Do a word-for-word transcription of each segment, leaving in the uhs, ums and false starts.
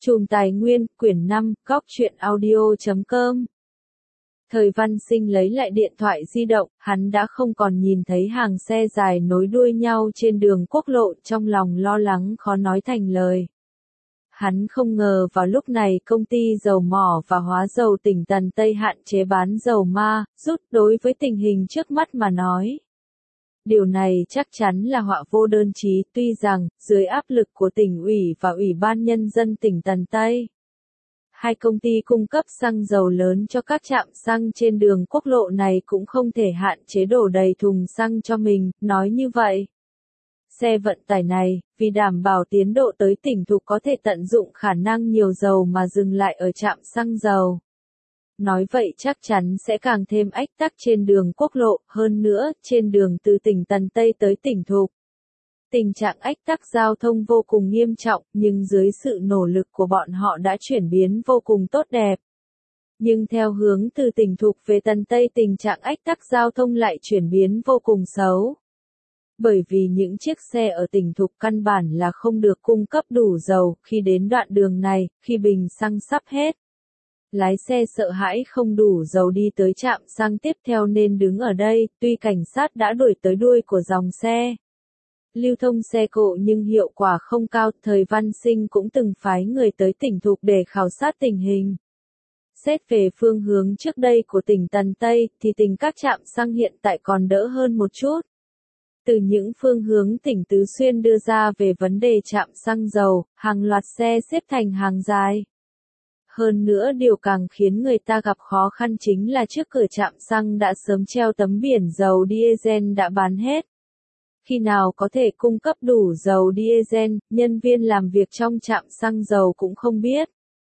Chùm Tài Nguyên, quyển năm, góc truyện audio chấm com. Thời Văn Sinh lấy lại điện thoại di động, hắn đã không còn nhìn thấy hàng xe dài nối đuôi nhau trên đường quốc lộ, trong lòng lo lắng khó nói thành lời. Hắn không ngờ vào lúc này công ty dầu mỏ và hóa dầu tỉnh Tần Tây hạn chế bán dầu ma, rút đối với tình hình trước mắt mà nói. Điều này chắc chắn là họa vô đơn chí, tuy rằng, dưới áp lực của tỉnh ủy và Ủy ban Nhân dân tỉnh Tần Tây, hai công ty cung cấp xăng dầu lớn cho các trạm xăng trên đường quốc lộ này cũng không thể hạn chế đổ đầy thùng xăng cho mình, nói như vậy. Xe vận tải này, vì đảm bảo tiến độ tới tỉnh thuộc có thể tận dụng khả năng nhiều dầu mà dừng lại ở trạm xăng dầu. Nói vậy chắc chắn sẽ càng thêm ách tắc trên đường quốc lộ, hơn nữa, trên đường từ tỉnh Tần Tây tới tỉnh Thục. Tình trạng ách tắc giao thông vô cùng nghiêm trọng, nhưng dưới sự nỗ lực của bọn họ đã chuyển biến vô cùng tốt đẹp. Nhưng theo hướng từ tỉnh Thục về Tần Tây tình trạng ách tắc giao thông lại chuyển biến vô cùng xấu. Bởi vì những chiếc xe ở tỉnh Thục căn bản là không được cung cấp đủ dầu, khi đến đoạn đường này, khi bình xăng sắp hết. Lái xe sợ hãi không đủ dầu đi tới trạm xăng tiếp theo nên đứng ở đây, tuy cảnh sát đã đuổi tới đuôi của dòng xe lưu thông xe cộ nhưng hiệu quả không cao. Thời Văn Sinh cũng từng phái người tới tỉnh Thục để khảo sát tình hình. Xét về phương hướng trước đây của tỉnh Tần Tây, thì tình các trạm xăng hiện tại còn đỡ hơn một chút. Từ những phương hướng tỉnh Tứ Xuyên đưa ra về vấn đề trạm xăng dầu, hàng loạt xe xếp thành hàng dài. Hơn nữa điều càng khiến người ta gặp khó khăn chính là trước cửa trạm xăng đã sớm treo tấm biển dầu diesel đã bán hết. Khi nào có thể cung cấp đủ dầu diesel, nhân viên làm việc trong trạm xăng dầu cũng không biết.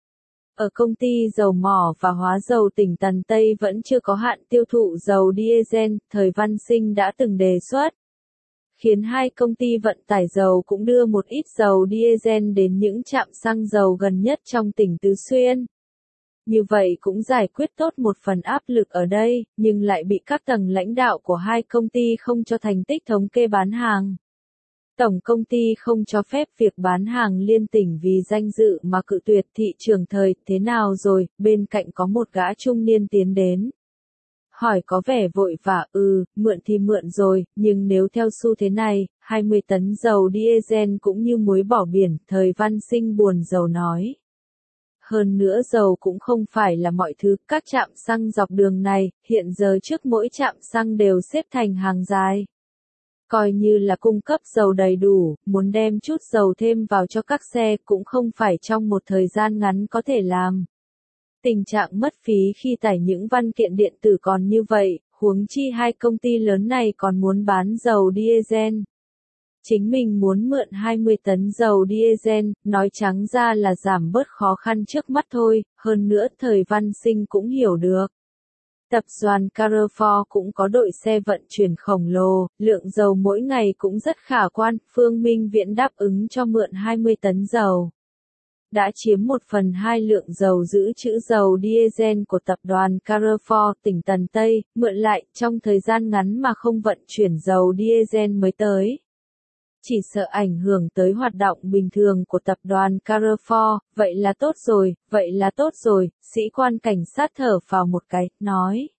Ở công ty dầu mỏ và hóa dầu tỉnh Tần Tây vẫn chưa có hạn tiêu thụ dầu diesel, Thời Văn Sinh đã từng đề xuất. Khiến hai công ty vận tải dầu cũng đưa một ít dầu diesel đến những trạm xăng dầu gần nhất trong tỉnh Tứ Xuyên. Như vậy cũng giải quyết tốt một phần áp lực ở đây, nhưng lại bị các tầng lãnh đạo của hai công ty không cho thành tích thống kê bán hàng. Tổng công ty không cho phép việc bán hàng liên tỉnh vì danh dự mà cự tuyệt. Thị trường Thời, thế nào rồi? Bên cạnh có một gã trung niên tiến đến. Hỏi có vẻ vội vã, ừ, mượn thì mượn rồi, nhưng nếu theo xu thế này, hai mươi tấn dầu diesel cũng như muối bỏ biển, Thời Văn Sinh buồn rầu nói. Hơn nữa dầu cũng không phải là mọi thứ, các trạm xăng dọc đường này, hiện giờ trước mỗi trạm xăng đều xếp thành hàng dài. Coi như là cung cấp dầu đầy đủ, muốn đem chút dầu thêm vào cho các xe cũng không phải trong một thời gian ngắn có thể làm. Tình trạng mất phí khi tải những văn kiện điện tử còn như vậy, huống chi hai công ty lớn này còn muốn bán dầu diesel. Chính mình muốn mượn hai mươi tấn dầu diesel, nói trắng ra là giảm bớt khó khăn trước mắt thôi, hơn nữa Thời Văn Sinh cũng hiểu được. Tập đoàn Carrefour cũng có đội xe vận chuyển khổng lồ, lượng dầu mỗi ngày cũng rất khả quan, Phương Minh Viễn đáp ứng cho mượn hai mươi tấn dầu. Đã chiếm một phần hai lượng dầu giữ trữ dầu diesel của tập đoàn Carrefour tỉnh Tần Tây, mượn lại trong thời gian ngắn mà không vận chuyển dầu diesel mới tới. Chỉ sợ ảnh hưởng tới hoạt động bình thường của tập đoàn Carrefour, vậy là tốt rồi, vậy là tốt rồi, sĩ quan cảnh sát thở phào một cái, nói.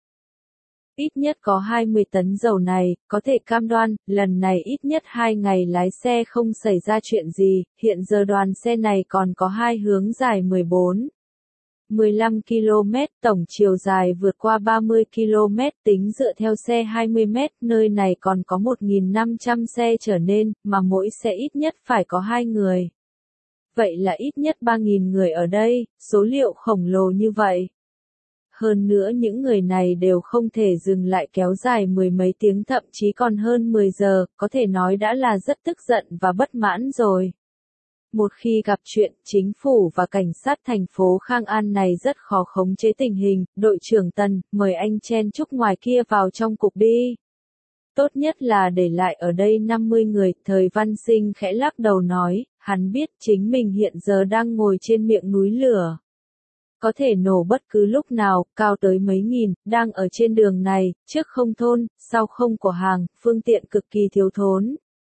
Ít nhất có hai mươi tấn dầu này, có thể cam đoan, lần này ít nhất hai ngày lái xe không xảy ra chuyện gì, hiện giờ đoàn xe này còn có hai hướng dài mười bốn, mười lăm ki lô mét, tổng chiều dài vượt qua ba mươi ki lô mét tính dựa theo xe hai mươi mét, nơi này còn có một nghìn năm trăm xe trở nên, mà mỗi xe ít nhất phải có hai người. Vậy là ít nhất ba nghìn người ở đây, số liệu khổng lồ như vậy. Hơn nữa những người này đều không thể dừng lại kéo dài mười mấy tiếng thậm chí còn hơn mười giờ, có thể nói đã là rất tức giận và bất mãn rồi. Một khi gặp chuyện, chính phủ và cảnh sát thành phố Khang An này rất khó khống chế tình hình, đội trưởng Tần, mời anh chen chúc ngoài kia vào trong cục đi. Tốt nhất là để lại ở đây năm mươi người, Thời Văn Sinh khẽ lắc đầu nói, hắn biết chính mình hiện giờ đang ngồi trên miệng núi lửa. Có thể nổ bất cứ lúc nào, cao tới mấy nghìn, đang ở trên đường này, trước không thôn, sau không của hàng, phương tiện cực kỳ thiếu thốn.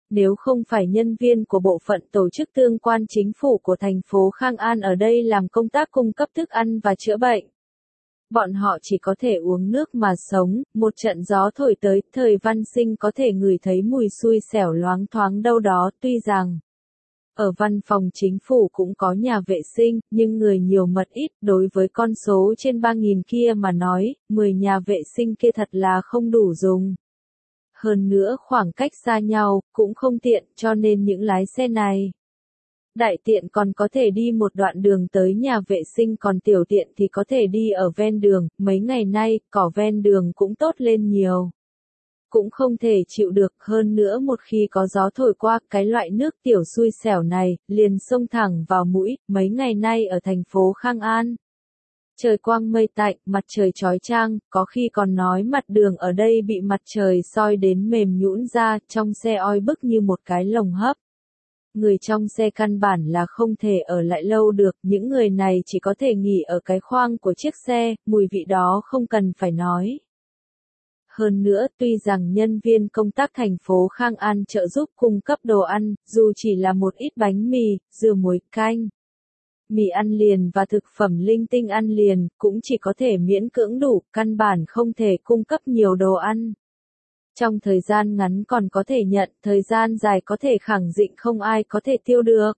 Nếu không phải nhân viên của bộ phận tổ chức tương quan chính phủ của thành phố Khang An ở đây làm công tác cung cấp thức ăn và chữa bệnh, bọn họ chỉ có thể uống nước mà sống. Một trận gió thổi tới, Thời Văn Sinh có thể ngửi thấy mùi xui xẻo loáng thoáng đâu đó. Tuy rằng ở văn phòng chính phủ cũng có nhà vệ sinh, nhưng người nhiều mật ít. Đối với con số trên ba nghìn kia mà nói, mười nhà vệ sinh kia thật là không đủ dùng. Hơn nữa khoảng cách xa nhau, cũng không tiện, cho nên những lái xe này đại tiện còn có thể đi một đoạn đường tới nhà vệ sinh, còn tiểu tiện thì có thể đi ở ven đường. Mấy ngày nay, cỏ ven đường cũng tốt lên nhiều. Cũng không thể chịu được. Hơn nữa một khi có gió thổi qua, cái loại nước tiểu xui xẻo này, liền xông thẳng vào mũi. Mấy ngày nay ở thành phố Khang An, trời quang mây tạnh, mặt trời chói chang, có khi còn nói mặt đường ở đây bị mặt trời soi đến mềm nhũn ra, trong xe oi bức như một cái lồng hấp. Người trong xe căn bản là không thể ở lại lâu được, những người này chỉ có thể nghỉ ở cái khoang của chiếc xe, mùi vị đó không cần phải nói. Hơn nữa, tuy rằng nhân viên công tác thành phố Khang An trợ giúp cung cấp đồ ăn, dù chỉ là một ít bánh mì, dưa muối, canh, mì ăn liền và thực phẩm linh tinh ăn liền, cũng chỉ có thể miễn cưỡng đủ, căn bản không thể cung cấp nhiều đồ ăn. Trong thời gian ngắn còn có thể nhận, thời gian dài có thể khẳng định không ai có thể tiêu được.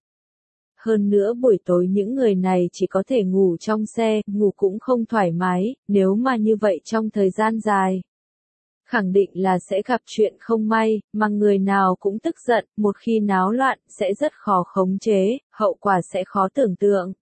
Hơn nữa buổi tối những người này chỉ có thể ngủ trong xe, ngủ cũng không thoải mái, nếu mà như vậy trong thời gian dài, khẳng định là sẽ gặp chuyện không may, mà người nào cũng tức giận, một khi náo loạn, sẽ rất khó khống chế, hậu quả sẽ khó tưởng tượng.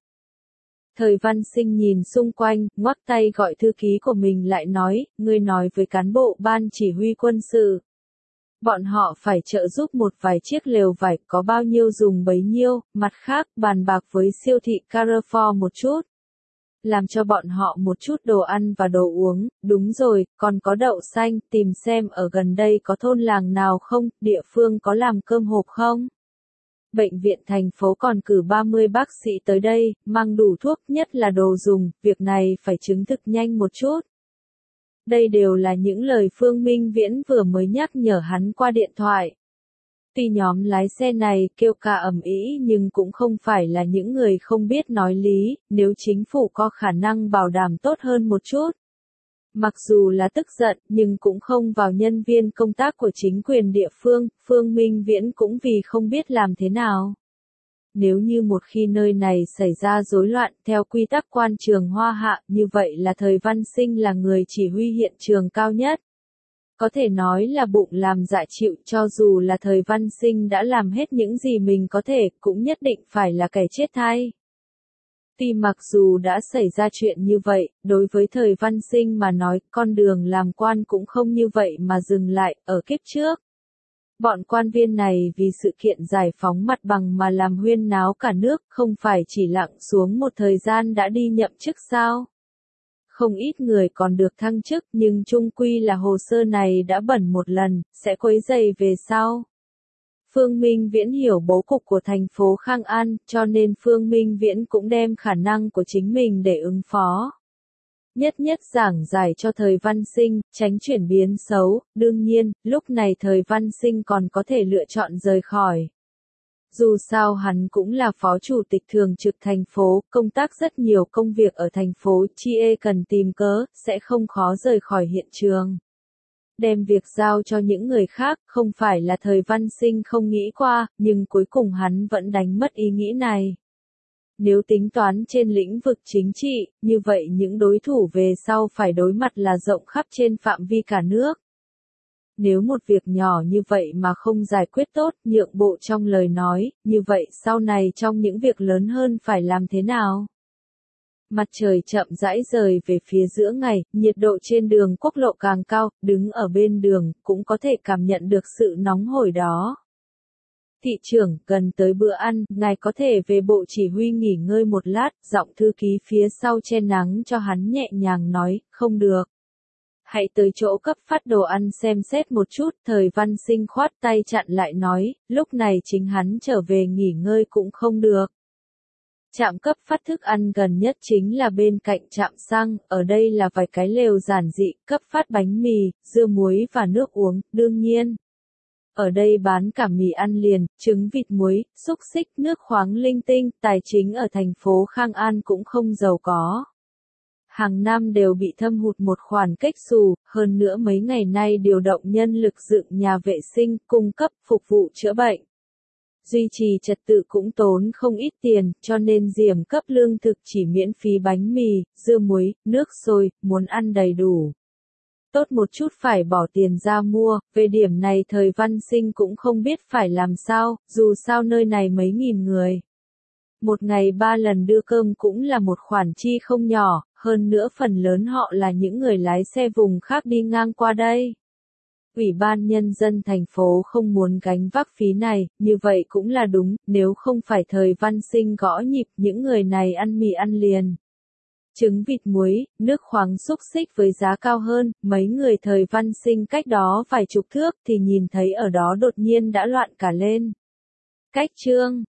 Thời Văn Sinh nhìn xung quanh, ngoắc tay gọi thư ký của mình lại nói, ngươi nói với cán bộ ban chỉ huy quân sự. Bọn họ phải trợ giúp một vài chiếc lều vải, có bao nhiêu dùng bấy nhiêu, mặt khác bàn bạc với siêu thị Carrefour một chút. Làm cho bọn họ một chút đồ ăn và đồ uống. Đúng rồi, còn có đậu xanh, tìm xem ở gần đây có thôn làng nào không, địa phương có làm cơm hộp không. Bệnh viện thành phố còn cử ba mươi bác sĩ tới đây, mang đủ thuốc, nhất là đồ dùng, việc này phải chứng thực nhanh một chút. Đây đều là những lời Phương Minh Viễn vừa mới nhắc nhở hắn qua điện thoại. Tuy nhóm lái xe này kêu ca ầm ĩ nhưng cũng không phải là những người không biết nói lý, nếu chính phủ có khả năng bảo đảm tốt hơn một chút. Mặc dù là tức giận nhưng cũng không vào nhân viên công tác của chính quyền địa phương, Phương Minh Viễn cũng vì không biết làm thế nào. Nếu như một khi nơi này xảy ra rối loạn theo quy tắc quan trường Hoa Hạ, như vậy là Thời Văn Sinh là người chỉ huy hiện trường cao nhất. Có thể nói là bụng làm dạ chịu, cho dù là Thời Văn Sinh đã làm hết những gì mình có thể, cũng nhất định phải là kẻ chết thay. Tuy mặc dù đã xảy ra chuyện như vậy, đối với Thời Văn Sinh mà nói, con đường làm quan cũng không như vậy mà dừng lại, ở kiếp trước. Bọn quan viên này vì sự kiện giải phóng mặt bằng mà làm huyên náo cả nước, không phải chỉ lặng xuống một thời gian đã đi nhậm chức sao? Không ít người còn được thăng chức, nhưng chung quy là hồ sơ này đã bẩn một lần, sẽ quấy rầy về sau. Phương Minh Viễn hiểu bố cục của thành phố Khang An, cho nên Phương Minh Viễn cũng đem khả năng của chính mình để ứng phó. Nhất nhất giảng giải cho Thời Văn Sinh, tránh chuyển biến xấu. Đương nhiên, lúc này Thời Văn Sinh còn có thể lựa chọn rời khỏi. Dù sao hắn cũng là phó chủ tịch thường trực thành phố, công tác rất nhiều công việc ở thành phố, chi e cần tìm cớ, sẽ không khó rời khỏi hiện trường. Đem việc giao cho những người khác, không phải là Thời Văn Sinh không nghĩ qua, nhưng cuối cùng hắn vẫn đánh mất ý nghĩ này. Nếu tính toán trên lĩnh vực chính trị, như vậy những đối thủ về sau phải đối mặt là rộng khắp trên phạm vi cả nước. Nếu một việc nhỏ như vậy mà không giải quyết tốt, nhượng bộ trong lời nói, như vậy sau này trong những việc lớn hơn phải làm thế nào? Mặt trời chậm rãi rời về phía giữa ngày, nhiệt độ trên đường quốc lộ càng cao, đứng ở bên đường, cũng có thể cảm nhận được sự nóng hổi đó. Thị trưởng, gần tới bữa ăn, ngài có thể về bộ chỉ huy nghỉ ngơi một lát, giọng thư ký phía sau che nắng cho hắn nhẹ nhàng nói, không được. Hãy tới chỗ cấp phát đồ ăn xem xét một chút, Thời Văn Sinh khoát tay chặn lại nói, lúc này chính hắn trở về nghỉ ngơi cũng không được. Trạm cấp phát thức ăn gần nhất chính là bên cạnh trạm xăng, ở đây là vài cái lều giản dị, cấp phát bánh mì, dưa muối và nước uống, đương nhiên. Ở đây bán cả mì ăn liền, trứng vịt muối, xúc xích, nước khoáng linh tinh, tài chính ở thành phố Khang An cũng không giàu có. Hàng năm đều bị thâm hụt một khoản kếch xù, hơn nữa mấy ngày nay điều động nhân lực dựng nhà vệ sinh, cung cấp, phục vụ chữa bệnh. Duy trì trật tự cũng tốn không ít tiền, cho nên Diệm cấp lương thực chỉ miễn phí bánh mì, dưa muối, nước sôi, muốn ăn đầy đủ. Tốt một chút phải bỏ tiền ra mua, về điểm này Thời Văn Sinh cũng không biết phải làm sao, dù sao nơi này mấy nghìn người. Một ngày ba lần đưa cơm cũng là một khoản chi không nhỏ, hơn nữa phần lớn họ là những người lái xe vùng khác đi ngang qua đây. Ủy ban Nhân dân thành phố không muốn gánh vác phí này, như vậy cũng là đúng, nếu không phải Thời Văn Sinh gõ nhịp những người này ăn mì ăn liền. Trứng vịt muối, nước khoáng xúc xích với giá cao hơn, mấy người Thời Văn Sinh cách đó vài chục thước thì nhìn thấy ở đó đột nhiên đã loạn cả lên. Cách chương